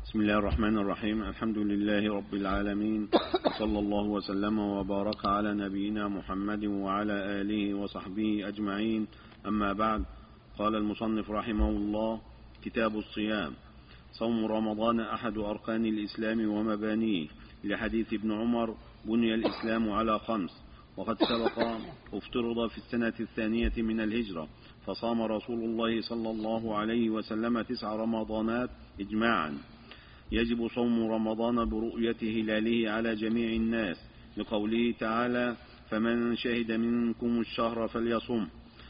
بسم الله الرحمن الرحيم. الحمد لله رب العالمين، صلى الله وسلم وبارك على نبينا محمد وعلى آله وصحبه أجمعين. أما بعد، قال المصنف رحمه الله: كتاب الصيام. صوم رمضان أحد أركان الإسلام ومبانيه، لحديث ابن عمر: بني الإسلام على 5. وقد سبق افترض في السنة 2 من الهجرة، فصام رسول الله صلى الله عليه وسلم 9 رمضانات إجماعا. يجب صوم رمضان برؤية هلاله على جميع الناس، لقوله تعالى: فمن شهد منكم الشهر فليصم،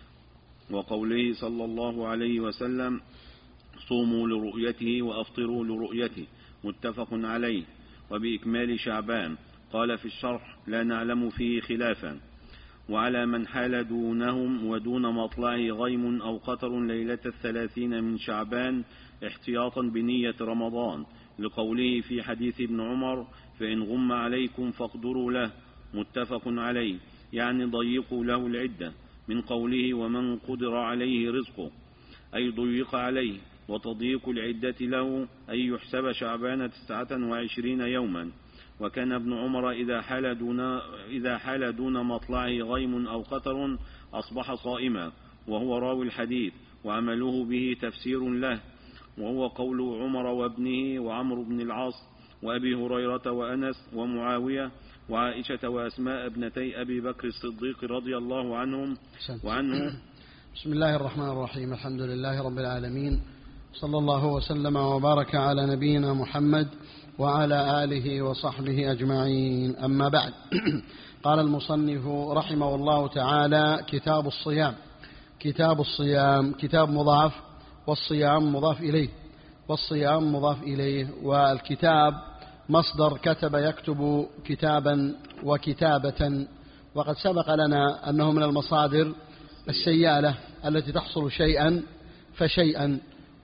وقوله صلى الله عليه وسلم: صوموا لرؤيته وأفطروا لرؤيته، متفق عليه. وبإكمال شعبان. قال في الشرح: لا نعلم فيه خلافا. وعلى من حال دونهم ودون مطلعه غيم أو قطر ليلة 30 من شعبان احتياطا بنية رمضان، لقوله في حديث ابن عمر: فإن غم عليكم فاقدروا له، متفق عليه، يعني ضيقوا له العدة، من قوله: ومن قدر عليه رزقه، أي ضيق عليه. وتضييق العدة له أي يحسب شعبان 29 يوما. وكان ابن عمر إذا حال دون مطلعه غيم أو قطر أصبح صائما، وهو راوي الحديث، وعمله به تفسير له، وهو قول عمر وابنه وعمرو بن العاص وأبي هريرة وأنس ومعاوية وعائشة وأسماء ابنتي أبي بكر الصديق رضي الله عنهم وعنه. بسم الله الرحمن الرحيم. الحمد لله رب العالمين، صلى الله وسلم وبارك على نبينا محمد وعلى آله وصحبه أجمعين. أما بعد، قال المصنف رحمه الله تعالى: كتاب الصيام. كتاب الصيام كتاب مضاف، والصيام مضاف إليه، والصيام مضاف إليه. والكتاب مصدر كتب يكتب كتابا وكتابة، وقد سبق لنا أنه من المصادر السيالة التي تحصل شيئا فشيئا.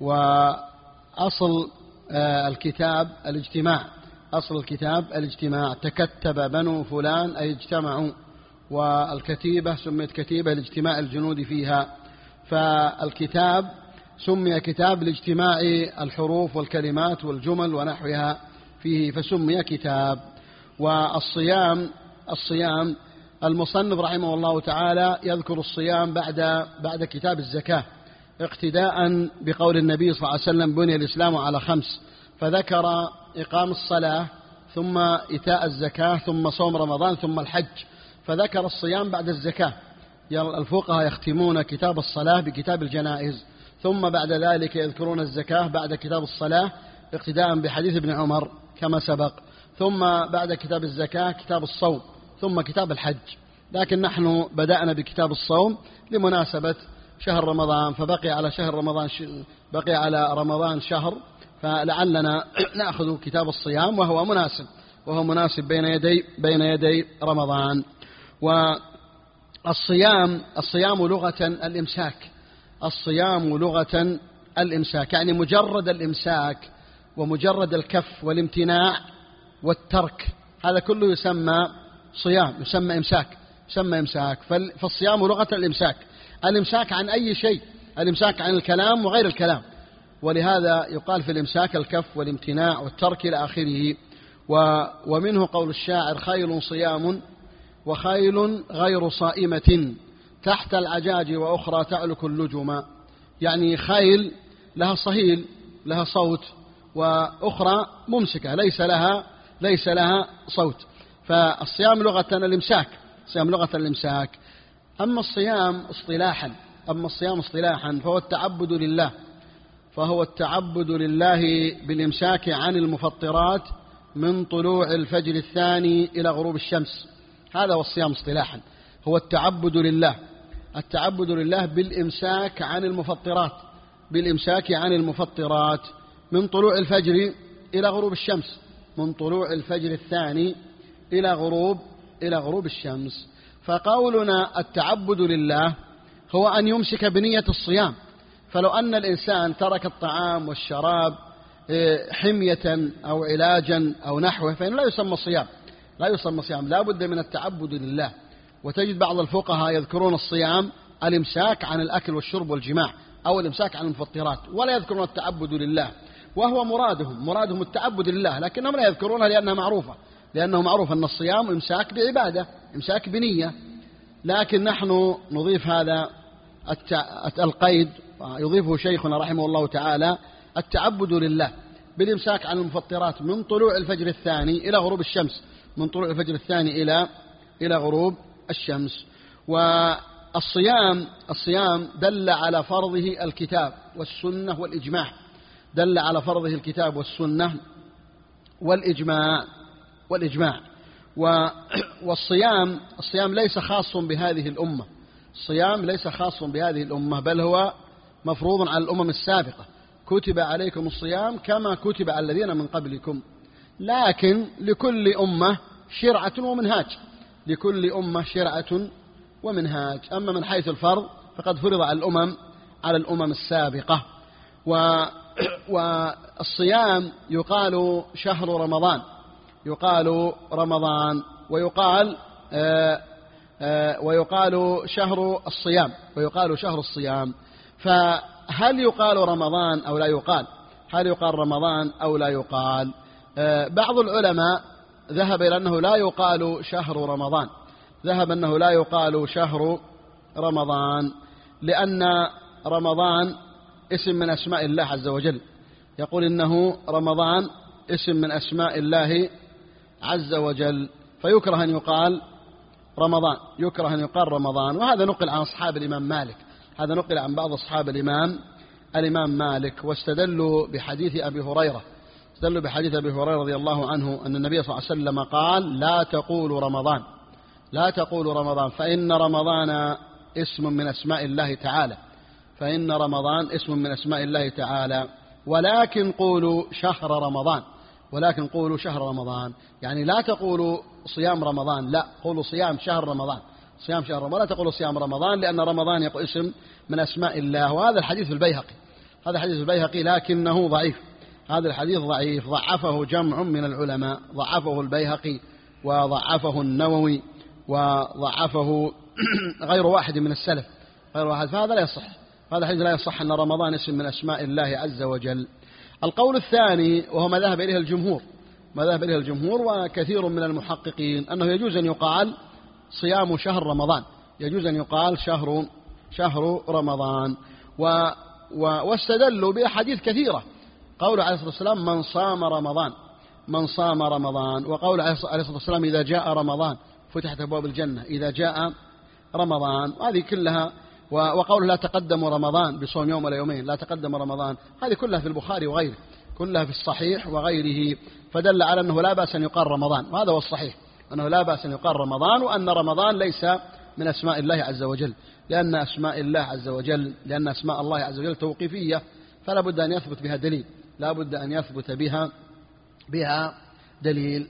وأصل الكتاب الاجتماع، أصل الكتاب الاجتماع، تكتب بنو فلان أي اجتمعوا. والكتيبة سميت كتيبة لاجتماع الجنود فيها، فالكتاب سمي كتاب لاجتماع الحروف والكلمات والجمل ونحوها فيه، فسمي كتاب. والصيام، الصيام المصنف رحمه الله تعالى يذكر الصيام بعد كتاب الزكاة، اقتداء بقول النبي صلى الله عليه وسلم: بني الإسلام على 5، فذكر إقام الصلاة، ثم إيتاء الزكاة، ثم صوم رمضان، ثم الحج، فذكر الصيام بعد الزكاة. الفقهاء يختمون كتاب الصلاة بكتاب الجنائز، ثم بعد ذلك يذكرون الزكاة بعد كتاب الصلاة، اقتداء بحديث ابن عمر كما سبق، ثم بعد كتاب الزكاة كتاب الصوم، ثم كتاب الحج. لكن نحن بدأنا بكتاب الصوم لمناسبة شهر رمضان، فبقي على شهر رمضان بقي على رمضان شهر، فلعلنا نأخذ كتاب الصيام، وهو مناسب بين يدي رمضان. والصيام، الصيام لغة الإمساك، الصيام لغة الإمساك، يعني مجرد الإمساك ومجرد الكف والامتناع والترك، هذا كله يسمى صيام، يسمى إمساك. فالصيام لغة الإمساك، الإمساك عن أي شيء، الإمساك عن الكلام وغير الكلام، ولهذا يقال في الإمساك الكف والامتناع والترك إلى آخره. ومنه قول الشاعر: خيل صيام وخيل غير صائمة، تحت العجاج وأخرى تعلك اللجما. يعني خيل لها صهيل، لها صوت، وأخرى ممسكة ليس لها صوت. فالصيام لغة الإمساك، الصيام لغة الإمساك. أما الصيام اصطلاحا فهو التعبد لله بالإمساك عن المفطرات من طلوع الفجر الثاني إلى غروب الشمس. هذا هو الصيام اصطلاحا، هو التعبد لله بالإمساك عن المفطرات من طلوع الفجر إلى غروب الشمس، من طلوع الفجر الثاني إلى غروب الشمس. فقولنا التعبد لله هو أن يمسك بنية الصيام. فلو أن الإنسان ترك الطعام والشراب حمية أو علاجا أو نحوه، فإنه لا يسمى صيام، لا بد من التعبد لله. وتجد بعض الفقهاء يذكرون الصيام الإمساك عن الأكل والشرب والجماع، أو الإمساك عن المفطرات، ولا يذكرون التعبد لله. وهو مرادهم التعبد لله، لكنهم لا يذكرونها لأنها معروفة، لأنه معروف أن الصيام إمساك بعبادة، إمساك بنية، لكن نحن نضيف هذا القيد، يضيفه شيخنا رحمه الله تعالى، التعبد لله بالإمساك عن المفطرات من طلوع الفجر الثاني إلى غروب الشمس، من طلوع الفجر الثاني إلى غروب الشمس. والصيام دل على فرضه الكتاب والسنة والإجماع، دل على فرضه الكتاب والسنة والإجماع. والصيام ليس خاص بهذه الأمة، الصيام ليس خاص بهذه الأمة، بل هو مفروض على الأمم السابقة، كتب عليكم الصيام كما كتب على الذين من قبلكم، لكن لكل أمة شرعة ومنهاج، لكل أمة شرعة ومنهاج. أما من حيث الفرض فقد فرض على الأمم السابقة. والصيام يقال شهر رمضان، يقال رمضان، ويقال شهر الصيام، ويقال شهر الصيام. فهل يقال رمضان أو لا يقال؟ هل يقال رمضان أو لا يقال؟ بعض العلماء ذهب إلى أنه لا يقال شهر رمضان، ذهب أنه لا يقال شهر رمضان، لأن رمضان اسم من أسماء الله عز وجل، يقول إنه رمضان اسم من أسماء الله عز وجل، فيكره أن يقال رمضان، يكره أن يقال رمضان. وهذا نقل عن أصحاب الإمام مالك، هذا نقل عن بعض أصحاب الإمام مالك. واستدلوا بحديث أبي هريرة، استدلوا بحديث أبي هريرة رضي الله عنه أن النبي صلى الله عليه وسلم قال: لا تقولوا رمضان، لا تقولوا رمضان، فإن رمضان اسم من أسماء الله تعالى، فإن رمضان اسم من أسماء الله تعالى، ولكن قولوا شهر رمضان، ولكن قولوا شهر رمضان، يعني لا تقولوا صيام رمضان، لا، قولوا صيام شهر رمضان، صيام شهر رمضان، ولا تقولوا صيام رمضان، لأن رمضان يقول اسم من أسماء الله. وهذا الحديث في البيهقي، هذا حديث البيهقي لكنه ضعيف، هذا الحديث ضعيف، ضعفه جمع من العلماء، ضعفه البيهقي وضعفه النووي وضعفه غير واحد من السلف، غير واحد، فهذا لا يصح، هذا الحديث لا يصح أن رمضان اسم من أسماء الله عز وجل. القول الثاني وهو ما ذهب إليه الجمهور، ما ذهب إليه الجمهور وكثير من المحققين، أنه يجوز أن يقال صيام شهر رمضان، يجوز أن يقال شهر رمضان. واستدلوا بأحاديث كثيرة، قول عليه الصلاة والسلام: من صام رمضان، من صام رمضان، وقول عليه الصلاة والسلام: إذا جاء رمضان فتحت أبواب الجنة، إذا جاء رمضان، هذه كلها، وقول لا تقدم رمضان بصوم يوم ولا يومين، لا تقدم رمضان، هذه كلها في البخاري وغيره، كلها في الصحيح وغيره، فدل على أنه لا بأس أن يقال رمضان، وهذا هو الصحيح، أنه لا بأس أن يقال رمضان، وأن رمضان ليس من أسماء الله عز وجل، لأن أسماء الله عز وجل، لأن أسماء الله عز وجل توقيفية، فلا بد أن يثبت بها دليل، لا بد أن يثبت بها دليل.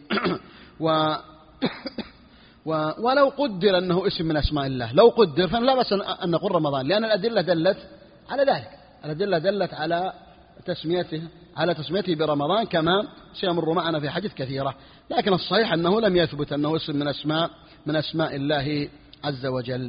ولو قدر أنه اسم من أسماء الله، لو قدر فلا بأس أن نقول رمضان، لأن الأدلة دلت على ذلك، الأدلة دلت على تسميته برمضان، كما سيمر معنا في حديث كثيرة، لكن الصحيح أنه لم يثبت أنه اسم من أسماء الله عز وجل.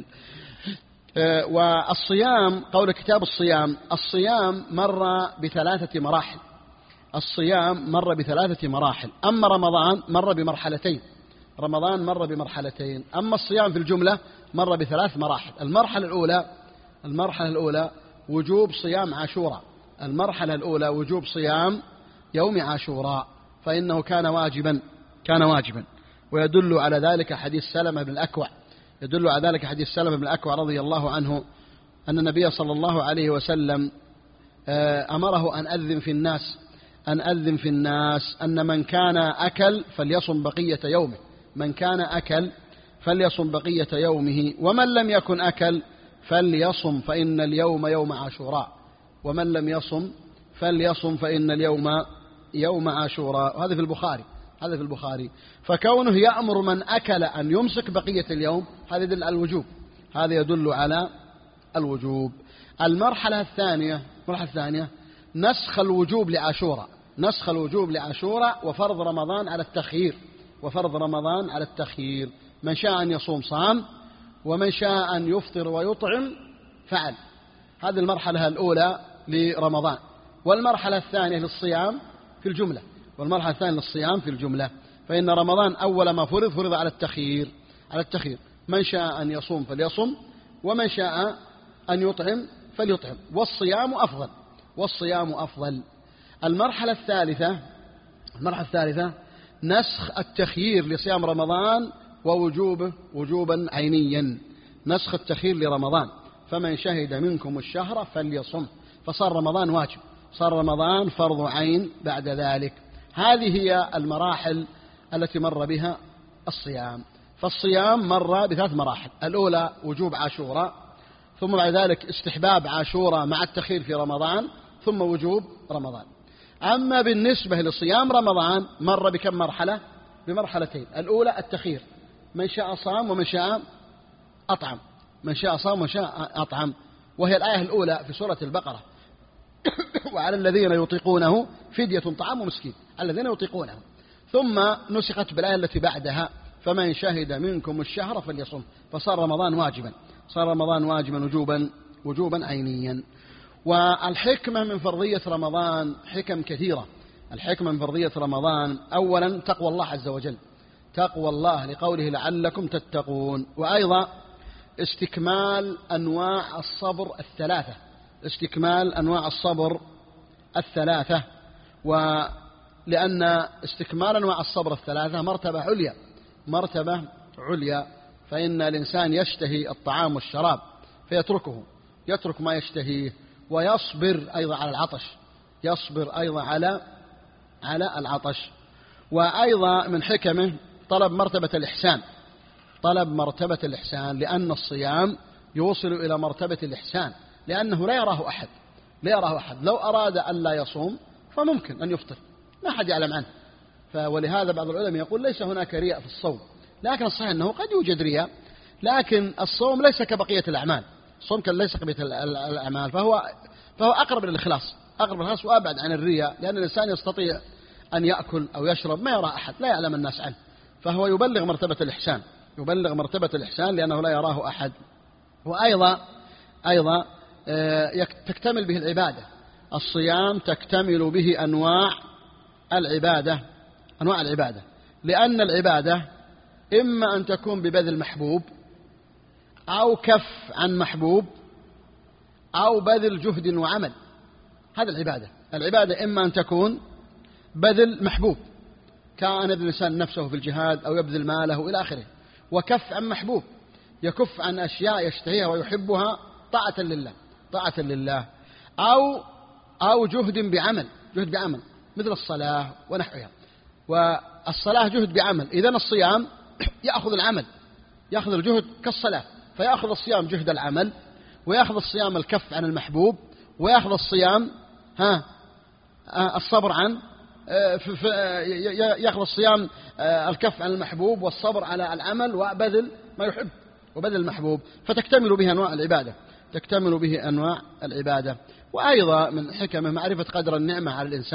والصيام، قول كتاب الصيام مر بثلاثة مراحل، الصيام مر بثلاثة مراحل، أما رمضان مر بمرحلتين، رمضان مر بمرحلتين، أما الصيام في الجملة مر بثلاث مراحل. المرحلة الأولى وجوب صيام عاشوراء، المرحلة الأولى وجوب صيام يوم عاشوراء، فإنه كان واجبا، ويدل على ذلك حديث سلمة بن الأكوع، يدل على ذلك حديث سلمة بن الأكوع رضي الله عنه أن النبي صلى الله عليه وسلم أمره أن أذن في الناس أن من كان أكل فليصم بقية يومه، من كان أكل فليصم بقية يومه، ومن لم يكن أكل فليصم فإن اليوم يوم عاشوراء، ومن لم يصم فليصم فإن اليوم يوم عاشوراء. هذا في البخاري، فكونه يأمر من أكل أن يمسك بقية اليوم هذا يدل على الوجوب، هذا يدل على الوجوب. المرحلة الثانية نسخ الوجوب لعاشوراء، وفرض رمضان على التخيير، من شاء أن يصوم صام، ومن شاء أن يفطر ويطعم فعل. هذه المرحلة الأولى لرمضان. والمرحلة الثانية للصيام في الجملة، فإن رمضان أول ما فرض على التخيير، من شاء أن يصوم فليصم، ومن شاء أن يطعم فليطعم، والصيام أفضل. المرحلة الثالثة نسخ التخيير لصيام رمضان ووجوبه وجوبا عينيا، نسخ التخيير لرمضان، فمن شهد منكم الشهر فليصم، فصار رمضان واجب، صار رمضان فرض عين بعد ذلك. هذه هي المراحل التي مر بها الصيام. فالصيام مر ب3 مراحل: الأولى وجوب عاشوراء، ثم بعد ذلك استحباب عاشوراء مع التخيير في رمضان، ثم وجوب رمضان. أما بالنسبة لصيام رمضان مر بكم مرحلة؟ بمرحلتين: الأولى التخيير، من شاء صام ومن شاء أطعم، وهي الآية الأولى في سورة البقرة: وعلى الذين يطيقونه فدية طعام مسكين، الذين يطيقونه. ثم نسخت بالآية التي بعدها: فمن شهد منكم الشهر فليصم، فصار رمضان واجبا وجوبا عينيا. والحكمة من فرضية رمضان حكم كثيرة. الحكمة من فرضية رمضان أولا تقوى الله عز وجل، تقوى الله لقوله لعلكم تتقون، وأيضا استكمال أنواع الصبر الثلاثة، ولأن استكمال أنواع الصبر الثلاثة مرتبة عليا، فإن الإنسان يشتهي الطعام والشراب يترك ما يشتهيه، ويصبر أيضا على العطش. وأيضا من حكمه طلب مرتبة الإحسان، لأن الصيام يوصل إلى مرتبة الإحسان، لأنه لا يراه أحد. لو أراد أن لا يصوم فممكن أن يفطر، ما أحد يعلم عنه. ولهذا بعض العلماء يقول ليس هناك رياء في الصوم، لكن الصحيح أنه قد يوجد رياء، لكن الصوم ليس كبقية الأعمال، فهو أقرب للإخلاص وأبعد عن الرياء، لأن الإنسان يستطيع أن يأكل أو يشرب ما يرى أحد، لا يعلم الناس عنه، فهو يبلغ مرتبة الإحسان لأنه لا يراه أحد. وأيضا تكتمل به العبادة، الصيام تكتمل به أنواع العبادة، لأن العبادة إما أن تكون ببذل محبوب، أو كف عن محبوب، أو بذل جهد وعمل. هذا العبادة إما أن تكون بذل محبوب، كان الإنسان نفسه في الجهاد أو يبذل ماله إلى آخره، وكف عن محبوب، يكف عن أشياء يشتهيها ويحبها طاعة لله، أو جهد بعمل مثل الصلاة ونحوها. والصلاة جهد بعمل، إذن الصيام يأخذ الجهد كالصلاة، فيأخذ الصيام جهد العمل، ويأخذ الصيام الكف عن المحبوب، ويأخذ الصيام الصبر عن يأخذ الصيام الكف عن المحبوب والصبر على العمل وبذل ما يحب وبذل المحبوب، فتكتمل به أنواع العبادة. وأيضا من حكمه معرفة قدر النعمة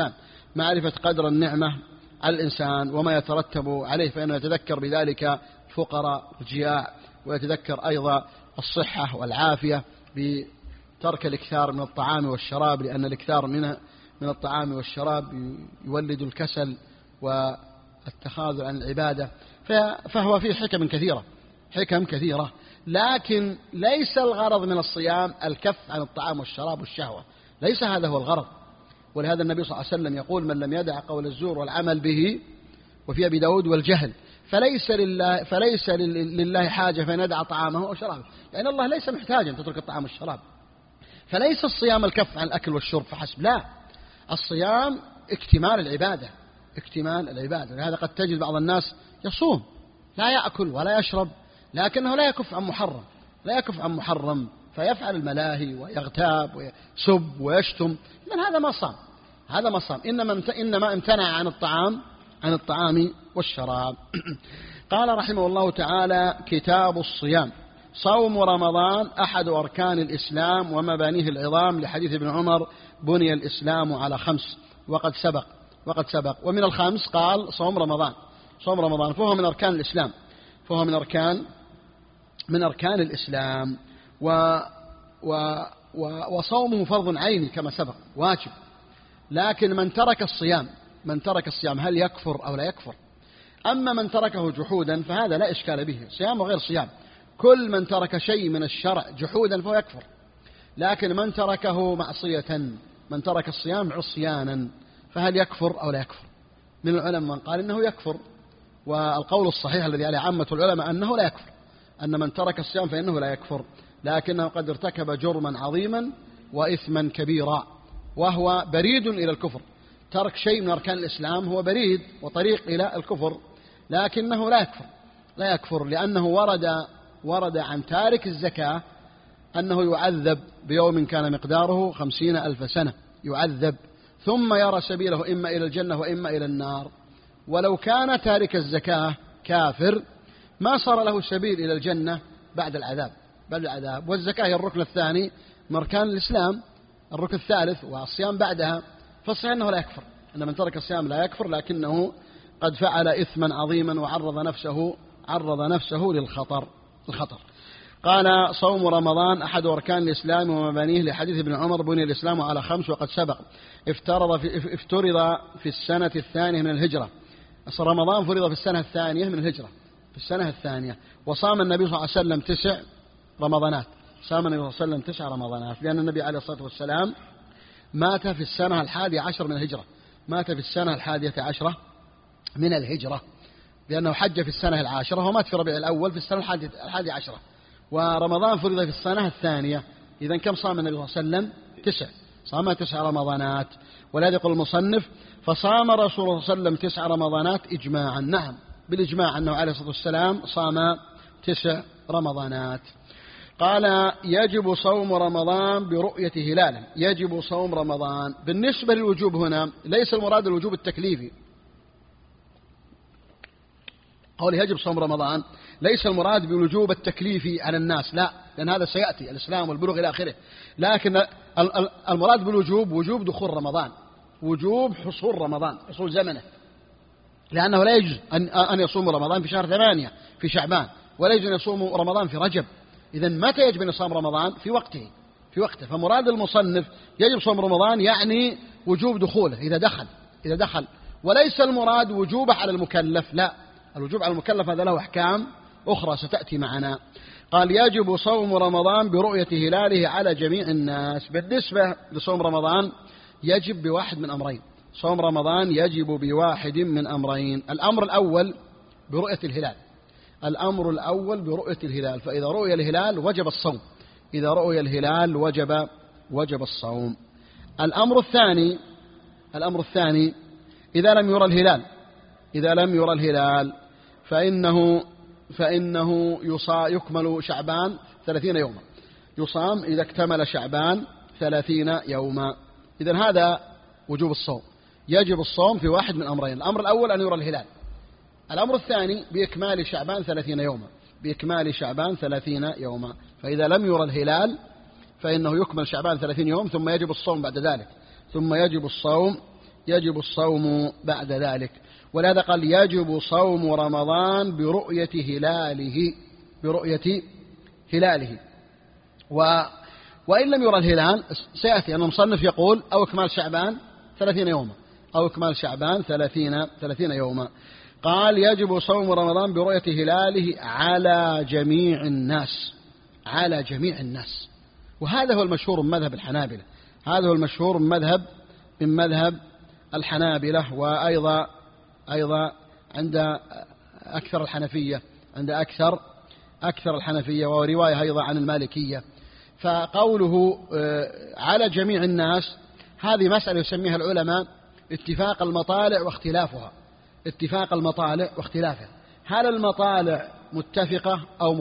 على الإنسان وما يترتب عليه، فإنه يتذكر بذلك فقراء الجياع، ويتذكر أيضا الصحة والعافية بترك الإكثار من الطعام والشراب، لأن الإكثار من الطعام والشراب يولد الكسل والتخاذل عن العبادة. فهو فيه حكم كثيرة، لكن ليس الغرض من الصيام الكف عن الطعام والشراب والشهوة، ليس هذا هو الغرض. ولهذا النبي صلى الله عليه وسلم يقول: من لم يدع قول الزور والعمل به، وفي أبي داود والجهل، فليس لله حاجة فإن يدع طعامه أو شرابه، لأن الله ليس محتاجا أن تترك الطعام والشراب. فليس الصيام الكف عن الأكل والشرب فحسب، لا، الصيام اكتمال العبادة. لهذا قد تجد بعض الناس يصوم لا يأكل ولا يشرب، لكنه لا يكف عن محرم، فيفعل الملاهي ويغتاب ويسب ويشتم، من هذا ما صام، إنما امتنع عن الطعام والشراب. قال رحمه الله تعالى: كتاب الصيام. صوم رمضان أحد أركان الإسلام ومبانيه العظام، لحديث ابن عمر: بني الإسلام على 5، وقد سبق. ومن الخمس قال صوم رمضان، فهو من أركان الإسلام، من أركان الإسلام. وصومه فرض عيني كما سبق، واجب، لكن من ترك الصيام هل يكفر أو لا يكفر؟ أما من تركه جحودا فهذا لا إشكال به، صيام وغير صيام، كل من ترك شيء من الشرع جحودا فهو يكفر. لكن من تركه معصية، من ترك الصيام عصيانا، فهل يكفر أو لا يكفر؟ من العلماء من قال إنه يكفر، والقول الصحيح الذي عليه عامة العلماء أنه لا يكفر، أن من ترك الصيام فإنه لا يكفر، لكنه قد ارتكب جرما عظيما وإثما كبيرا، وهو بريد إلى الكفر. ترك شيء من أركان الإسلام هو بريد وطريق إلى الكفر، لكنه لا يكفر لأنه ورد عن تارك الزكاة أنه يعذب بيوم كان مقداره 50,000 سنة، يعذب ثم يرى سبيله إما إلى الجنة وإما إلى النار. ولو كان تارك الزكاة كافر ما صار له سبيل إلى الجنة بعد العذاب. والزكاة هي الركن الثاني من أركان الإسلام، الركن الثالث، والصيام بعدها، فالصيام أنه لا يكفر، أن من ترك الصيام لا يكفر، لكنه قد فعل إثما عظيما وعرض نفسه للخطر. قال: صوم رمضان أحد أركان الإسلام ومبانيه، لحديث ابن عمر: بني الإسلام على 5 وقد سبق. افترض في السنة الثانية من الهجرة. رمضان فرض في السنة الثانية من الهجرة، في السنة الثانية. وصام النبي صلى الله عليه وسلم 9 رمضانات، صام النبي صلى الله عليه وسلم 9 رمضانات، لأن النبي عليه الصلاة والسلام مات في السنة 11 من الهجرة، مات في السنة 11 من الهجرة، لأنه حج في السنة 10 ومات في ربيع الأول في السنة 11، ورمضان فرض في السنة الثانية. إذن كم صام النبي صلى الله عليه وسلم؟ 9، صام 9 رمضانات. ولهذا يقول المصنف: فصام رسول الله صلى الله عليه وسلم 9 رمضانات إجماعا. نعم، بالإجماع أنه عليه الصلاة والسلام صام 9 رمضانات. قال: يجب صوم رمضان برؤية هلاله. يجب صوم رمضان. بالنسبة للوجوب هنا ليس المراد الوجوب التكليفي، قول يجب صوم رمضان ليس المراد بالوجوب التكليفي على الناس، لا، لأن هذا سيأتي الإسلام والبلوغ إلى آخره. لكن المراد بالوجوب وجوب دخول رمضان، وجوب حصول رمضان، حصول زمنه، لأنه لا يجوز أن يصوم رمضان في شهر 8 في شعبان، ولا يجوز أن يصوم رمضان في رجب. إذن متى يجب أن يصوم رمضان؟ في وقته. فمراد المصنف يجب صوم رمضان يعني وجوب دخوله إذا دخل، وليس المراد وجوبه على المكلف، لا، الوجوب على المكلف هذا له أحكام أخرى ستأتي معنا. قال: يجب صوم رمضان برؤية هلاله على جميع الناس. بالنسبة لصوم رمضان يجب بواحد من أمرين، صوم رمضان يجب بواحد من أمرين. الأمر الأول برؤية الهلال، فإذا رؤي الهلال وجب الصوم، إذا رؤي الهلال وجب الصوم. الأمر الثاني إذا لم يرى الهلال فإنه يكمل شعبان 30 يوما، يصام إذا اكتمل شعبان 30 يوما. إذن هذا وجوب الصوم، يجب الصوم في واحد من أمرين. الأمر الأول أن يرى الهلال، الأمر الثاني بإكمال شعبان 30 يوما، فإذا لم يرى الهلال فإنه يكمل شعبان 30 يوم، ثم يجب الصوم بعد ذلك، يجب الصوم بعد ذلك. ولهذا قال: يجب صوم رمضان برؤية هلاله. وإن لم يرى الهلال سيأتي أن المصنف يقول: أو إكمال شعبان 30 يوما. قال: يجب صوم رمضان برؤية هلاله على جميع الناس. وهذا هو المشهور من مذهب الحنابلة، هذا هو المشهور من مذهب الحنابلة، وأيضا عند أكثر الحنفية، ورواية أيضا عن المالكية. فقوله على جميع الناس هذه مسألة يسميها العلماء اتفاق المطالع واختلافها. هل المطالع متفقة أو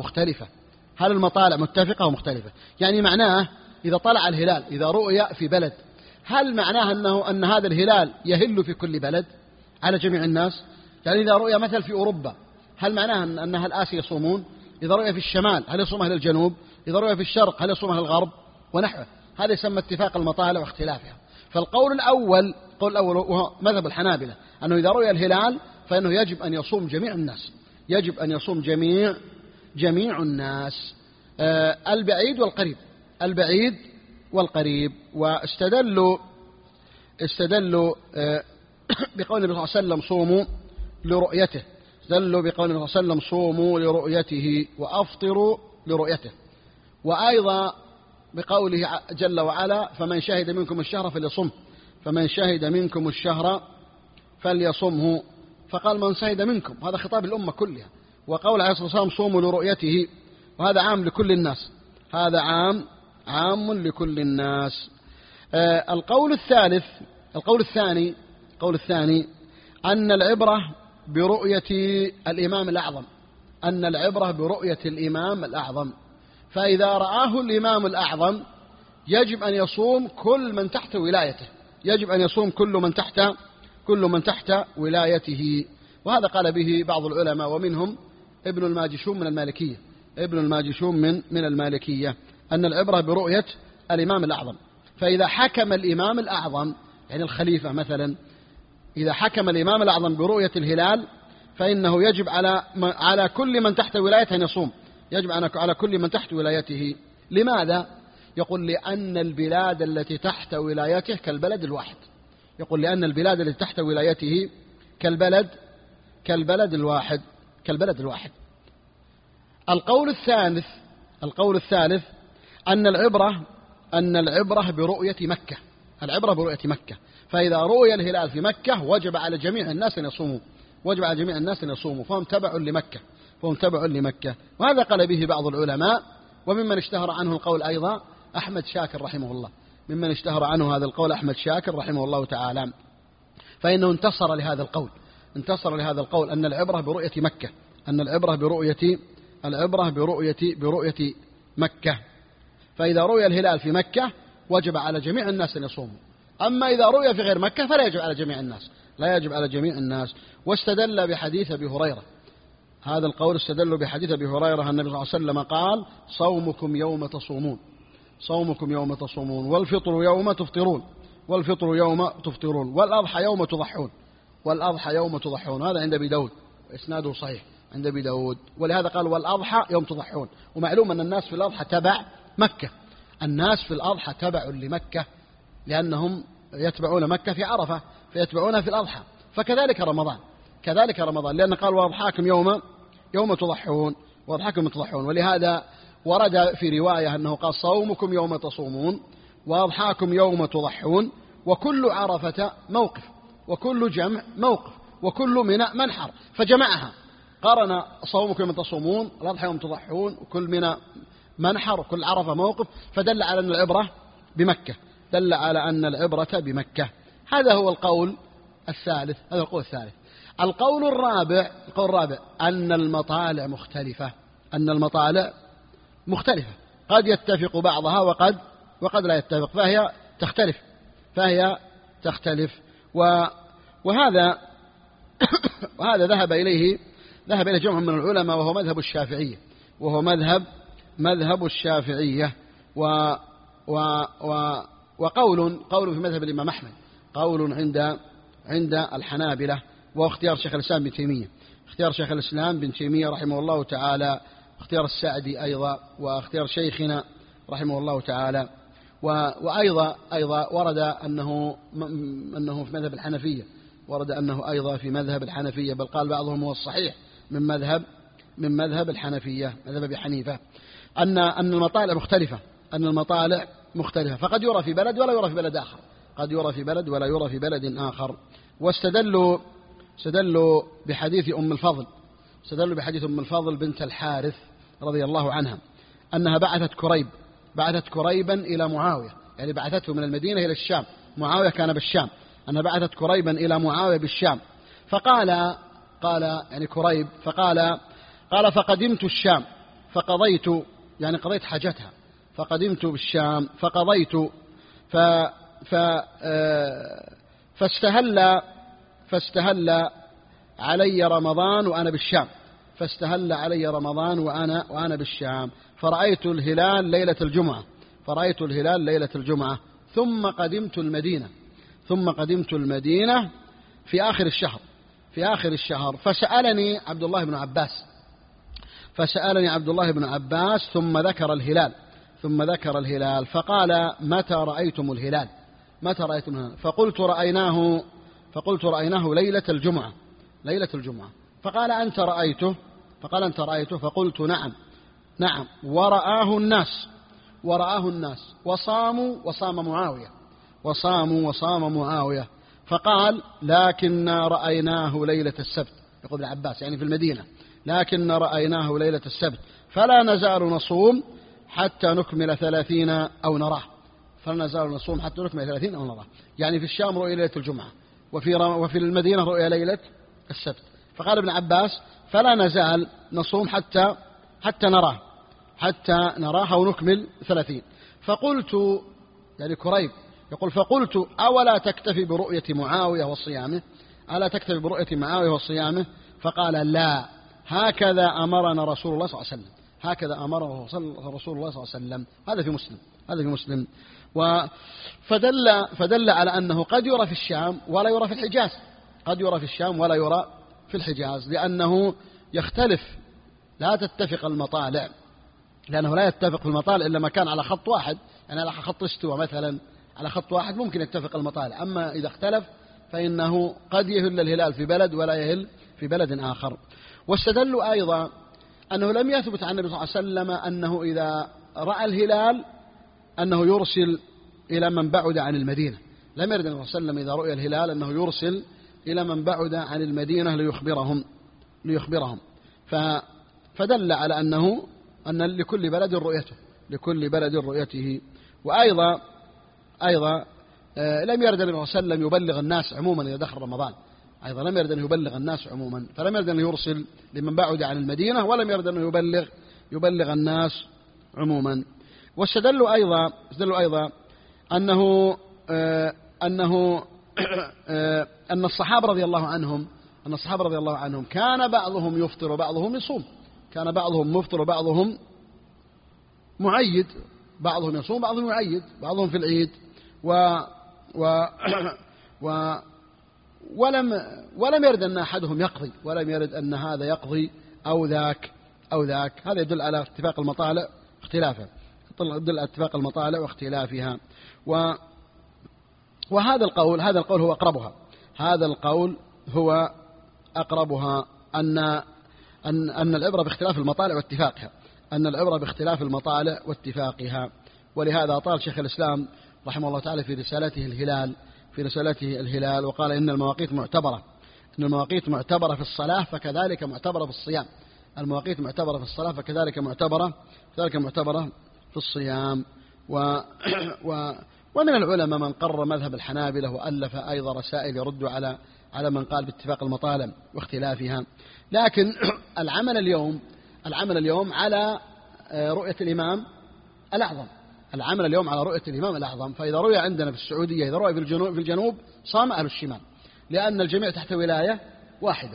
مختلفة؟ يعني معناه إذا طلع الهلال، إذا رؤي في بلد، هل معناه أن هذا الهلال يهل في كل بلد على جميع الناس؟ يعني إذا رؤي مثل في أوروبا، هل معناه أن أهل آسيا يصومون؟ إذا رؤي في الشمال هل يصوم أهل الجنوب؟ إذا رؤي في الشرق هل يصوم أهل الغرب؟ ونحوه. هذا يسمى اتفاق المطالع واختلافها. فالقول الأول وهو مذهب الحنابلة أنه إذا رؤي الهلال فإنه يجب أن يصوم جميع الناس، يجب أن يصوم جميع الناس، البعيد والقريب. واستدلوا استدلوا بقول النبي صلى الله عليه وسلم صوموا لرؤيته، استدلوا بقول النبي صلى الله عليه وسلم صوموا لرؤيته وأفطروا لرؤيته، وأيضا بقوله جل وعلا فمن شهد منكم الشهر فليصمه، فمن شهد منكم الشهر فليصمه، فقال من شهد منكم، هذا خطاب الأمة كلها. وقول عليه الصلاة والسلام صوموا لرؤيته، وهذا عام لكل الناس، هذا عام لكل الناس. القول الثاني أن العبرة برؤية الإمام الأعظم، أن العبرة برؤية الإمام الأعظم، فإذا رآه الإمام الأعظم يجب أن يصوم كل من تحت ولايته، يجب أن يصوم كل من تحت ولايته. وهذا قال به بعض العلماء، ومنهم ابن الماجشون من المالكية، أن العبرة برؤية الإمام الأعظم. فإذا حكم الإمام الأعظم يعني الخليفة مثلا، إذا حكم الإمام الأعظم برؤية الهلال فإنه يجب على كل من تحت ولايته أن يصوم، يجب على كل من تحت ولايته. لماذا؟ يقول لأن البلاد التي تحت ولايته كالبلد الواحد، يقول لأن البلاد التي تحت ولايته كالبلد الواحد. القول الثالث أن العبرة برؤية مكة، العبرة برؤية مكة، فإذا رؤي الهلال في مكة وجب على جميع الناس أن يصوموا، فهم تبع لمكة. وهذا قال به بعض العلماء، وممن اشتهر عنه القول أيضا أحمد شاكر رحمه الله، ممن اشتهر عنه هذا القول أحمد شاكر رحمه الله تعالى، فإنه انتصر لهذا القول أن العبرة برؤية مكة، أن العبرة برؤية مكة، فإذا رؤي الهلال في مكة وجب على جميع الناس أن يصوموا، أما إذا رؤي في غير مكة فلا يجب على جميع الناس. واستدل بحديث أبي هريرة، هذا القول استدل بحديث أبي هريرة، النبي صلى الله عليه وسلم قال صومكم يوم تصومون والفطر يوم تفطرون والأضحى يوم تضحون. هذا عند أبي داود، إسناده صحيح عند أبي داود، ولهذا قال والأضحى يوم تضحون. ومعلوم أن الناس في الأضحى تبع مكة، الناس في الأضحى تبع لمكة، لأنهم يتبعون مكة في عرفة فيتبعونها في الأضحى، فكذلك رمضان لأن قال وأضحاكم يوم تضحون، ولهذا ورد في رواية أنه قال صومكم يوم تصومون وأضحاكم يوم تضحون، وكل عرفة موقف، وكل جمع موقف، وكل منحر، فجمعها، قارن صومكم يوم تصومون الأضحى يوم تضحون وكل من منحر وكل عرفة موقف، فدل على أن العبرة بمكة. هذا هو القول الثالث. القول الرابع أن المطالع مختلفة، قد يتفق بعضها وقد لا يتفق، فهي تختلف. وهذا ذهب إليه جمع من العلماء، وهو مذهب الشافعية، وقول في مذهب الإمام أحمد، قول عند الحنابلة، واختيار شيخ الإسلام بن تيمية رحمه الله تعالى، اختيار السعدي أيضا، واختيار شيخنا رحمه الله تعالى. وأيضا ورد أنه في مذهب الحنفية، في مذهب الحنفية، بل قال بعضهم هو الصحيح من مذهب الحنفية، مذهب أبي حنيفة، أن المطالع مختلفة، فقد يرى في بلد ولا يرى في بلد آخر، قد يرى في بلد ولا يرى في بلد آخر. واستدلوا بحديث أم الفضل بنت الحارث رضي الله عنها، أنها بعثت كريبا إلى معاوية، يعني بعثته من المدينة إلى الشام، معاوية كان بالشام، أنها بعثت كريبا إلى معاوية بالشام، فقال فقدمت الشام فقضيت، يعني قضيت حاجتها، فقدمت بالشام فقضيت فاستهل علي رمضان وأنا بالشام، فرأيت الهلال ليلة الجمعة، ثم قدمت المدينة في آخر الشهر، فسألني عبد الله بن عباس ثم ذكر الهلال، فقال متى رأيتم الهلال؟ متى رأيتم؟ فقلت رأيناه ليلة الجمعة. فقال أنت رأيته؟ فقلت نعم ورآه الناس وصام معاوية. فقال لكننا رأيناه ليلة السبت، يقول ابن عباس يعني في المدينة، لكننا رأيناه ليلة السبت فلا نزال نصوم حتى نكمل 30 أو نراه. يعني في الشام رؤية ليلة الجمعة، وفي المدينة رؤية ليلة السبت. فقال ابن عباس فلا نزال نصوم حتى نراه أو نكمل 30. فقلت، يعني كريب يقول فقلت أولا تكتفي برؤية معاوية وصيامه؟ فقال لا، هكذا أمرنا رسول الله صلى الله عليه وسلم. هذا في مسلم. فدل على أنه قد يرى في الشام ولا يرى في الحجاز، لأنه يختلف، لا تتفق المطالع، لأنه لا يتفق في المطالع إلا ما كان على خط واحد، يعني على خط استوى مثلا، على خط واحد ممكن يتفق المطالع، أما إذا اختلف فإنه قد يهل الهلال في بلد ولا يهل في بلد آخر. واستدلوا أيضا أنه لم يثبت عن النبي صلى الله عليه وسلم أنه إذا رأى الهلال أنه يرسل إلى من بعد عن المدينة، لم يرد النبي صلى الله عليه وسلم إذا رؤي الهلال أنه يرسل إلى من بعد عن المدينة ليخبرهم. فدل على أن لكل بلد رؤيته. وأيضا لم يرد النبي صلى الله عليه وسلم يبلغ الناس عموما إذا دخل رمضان، أيضا لم يرد أن يبلغ الناس عموما، فلم يرد أن يرسل لمن بعد عن المدينة، ولم يرد أن يبلغ الناس عموما. واستدلوا أيضا أن الصحابة رضي الله عنهم كان بعضهم يفطر وبعضهم يصوم، كان بعضهم مفطر وبعضهم معيد، بعضهم يصوم بعضهم يعيد، بعضهم في العيد، ولم يرد أن أحدهم يقضي، ولم يرد أن هذا يقضي أو ذاك. هذا يدل على اتفاق المطالع واختلافها. وهذا القول هو أقربها، أن العبرة باختلاف المطالع واتفاقها. ولهذا طال شيخ الإسلام رحمه الله تعالى في رسالته الهلال وقال إن المواقيت معتبرة في الصلاة فكذلك معتبرة في الصيام. المواقيت معتبرة في الصلاة فكذلك معتبرة في الصيام. ومن العلماء من قرر مذهب الحنابلة وألف أيضا رسائل يرد على من قال باتفاق المطالع واختلافها. لكن العمل اليوم على رؤية الإمام الأعظم. فإذا رؤي عندنا في السعودية، إذا رؤي في الجنوب صام أهل الشمال، لأن الجميع تحت ولاية واحدة،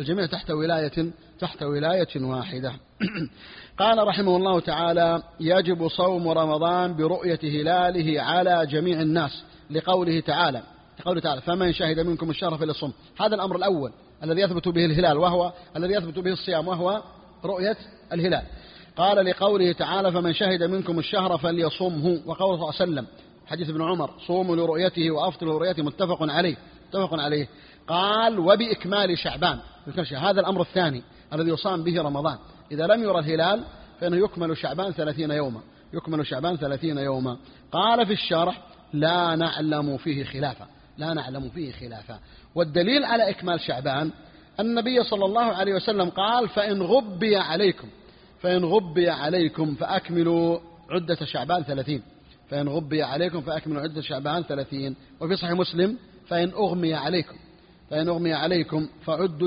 قال رحمه الله تعالى يجب صوم رمضان برؤية هلاله على جميع الناس، لقوله تعالى فمن شهد منكم الشهر فليصم. هذا الأمر الأول الذي يثبت به الهلال، وهو الذي يثبت به الصيام، وهو رؤية الهلال. قال لقوله تعالى فمن شهد منكم الشهر فليصمه، وقوله صلى الله عليه وسلم حديث ابن عمر صوموا لرؤيته وأفطروا لرؤيته متفق عليه. قال وبإكمال شعبان. هذا الأمر الثاني الذي يصام به رمضان، إذا لم يرى الهلال فإنه يكمل شعبان 30 يوما. قال في الشرح لا نعلم فيه خلافا. والدليل على إكمال شعبان النبي صلى الله عليه وسلم قال فإن غبي عليكم فأكملوا عدة شعبان 30. وفي صحيح مسلم فإن أغمي عليكم فعدوا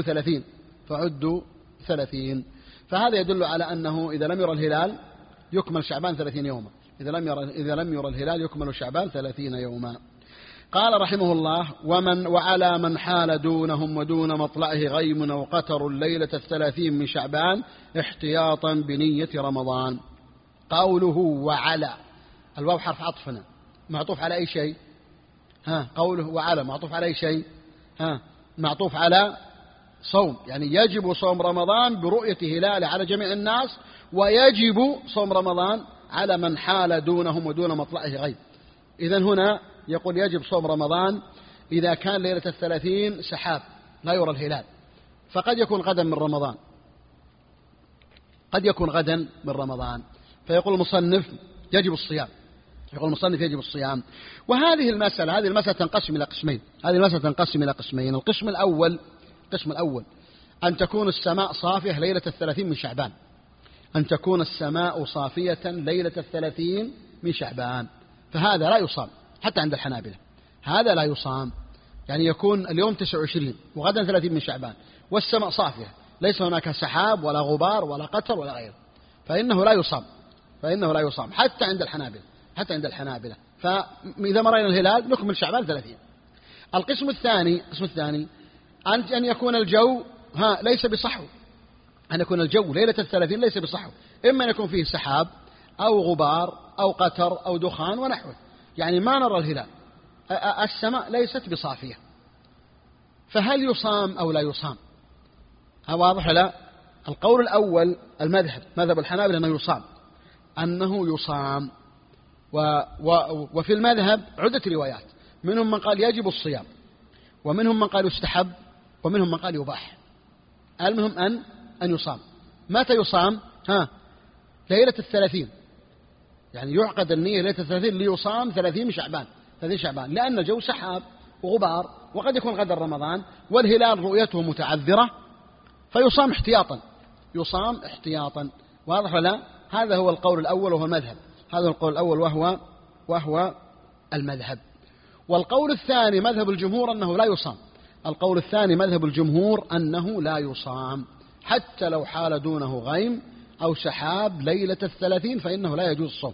30. فهذا يدل على أنه إذا لم يرى الهلال يكمل شعبان 30 يوما، إذا لم يرى الهلال يكمل شعبان 30 يوما. قال رحمه الله وعلى من حال دونهم ودون مطلعه غيم أو قتر الليلة 30 من شعبان احتياطا بنية رمضان. قوله وعلى، الواو حرف عطفنا معطوف على أي شيء؟ قوله وعلى معطوف على أي شيء؟ معطوف على صوم، يعني يجب صوم رمضان برؤية هلال على جميع الناس، ويجب صوم رمضان على من حال دونهم ودون مطلعه غيب. إذن هنا يقول يجب صوم رمضان إذا كان ليلة 30 سحاب لا يرى الهلال، فقد يكون غدا من رمضان، قد يكون غدا من رمضان، فيقول المصنف يجب الصيام، يقول المصنف يجب الصيام. وهذه المسألة تنقسم إلى قسمين، القسم الأول أن تكون السماء صافية ليلة 30 من شعبان، أن تكون السماء صافية ليلة 30 من شعبان، فهذا لا يصام حتى عند الحنابلة، هذا لا يصام. يعني يكون اليوم 29 وغدا 30 من شعبان والسماء صافية، ليس هناك سحاب ولا غبار ولا قطر ولا غيره، فإنه لا يصام حتى عند الحنابلة. فإذا مرينا الهلال نكمل شعبان 30. القسم الثاني أن يكون الجو ليس بصحو، أن يكون الجو ليلة 30 ليس بصحو، إما أن يكون فيه سحاب أو غبار أو قطر أو دخان ونحوه، يعني ما نرى الهلال، السماء ليست بصافية، فهل يصام أو لا يصام؟ واضح لا؟ القول الأول مذهب الحنابلة أنه يصام، وفي المذهب عدة روايات، منهم من قال يجب الصيام، ومنهم من قال يستحب، ومنهم من قال يباح. المهم أن يصام. متى يصام؟ ليلة 30، يعني يعقد النية ليلة 30 ليصام 30 شعبان، لأن الجو سحاب وغبار، وقد يكون غدا رمضان، والهلال رؤيته متعذرة، فيصام احتياطا. واضح ولا؟ هذا هو القول الأول وهو المذهب، وهو المذهب. والقول الثاني مذهب الجمهور أنه لا يصام حتى لو حال دونه غيم أو سحاب ليلة 30، فإنه لا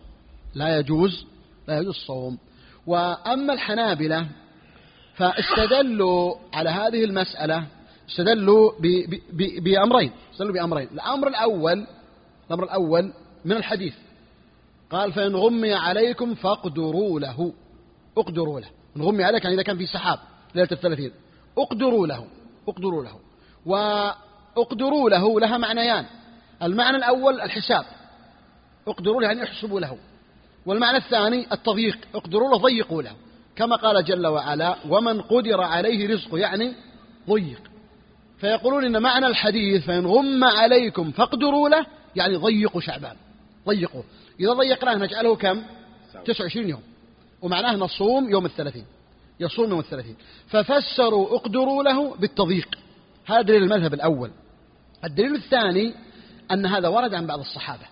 يجوز الصوم. وأما الحنابلة فاستدلوا على هذه المسألة، استدلوا بأمرين. الأمر الأول من الحديث، قال فإن غمي عليكم فاقدروا له. إن غمي عليك يعني إذا كان في سحاب ليلة 30 اقدروا له. واقدروا له لها معنيان، المعنى الأول الحساب، اقدروا له يعني احسبوا له، والمعنى الثاني التضييق، اقدروا له ضيقوا له، كما قال جل وعلا ومن قدر عليه رزقه يعني ضيق. فيقولون إن معنى الحديث فإن غم عليكم فاقدروا له يعني ضيقوا شعبان، ضيقوا. إذا ضيقناه نجعله كم؟ 29 يوم، ومعناه نصوم يوم 30. ففسروا اقدروا له بالتضييق. هذا دليل المذهب الأول. الدليل الثاني أن هذا ورد عن بعض الصحابة،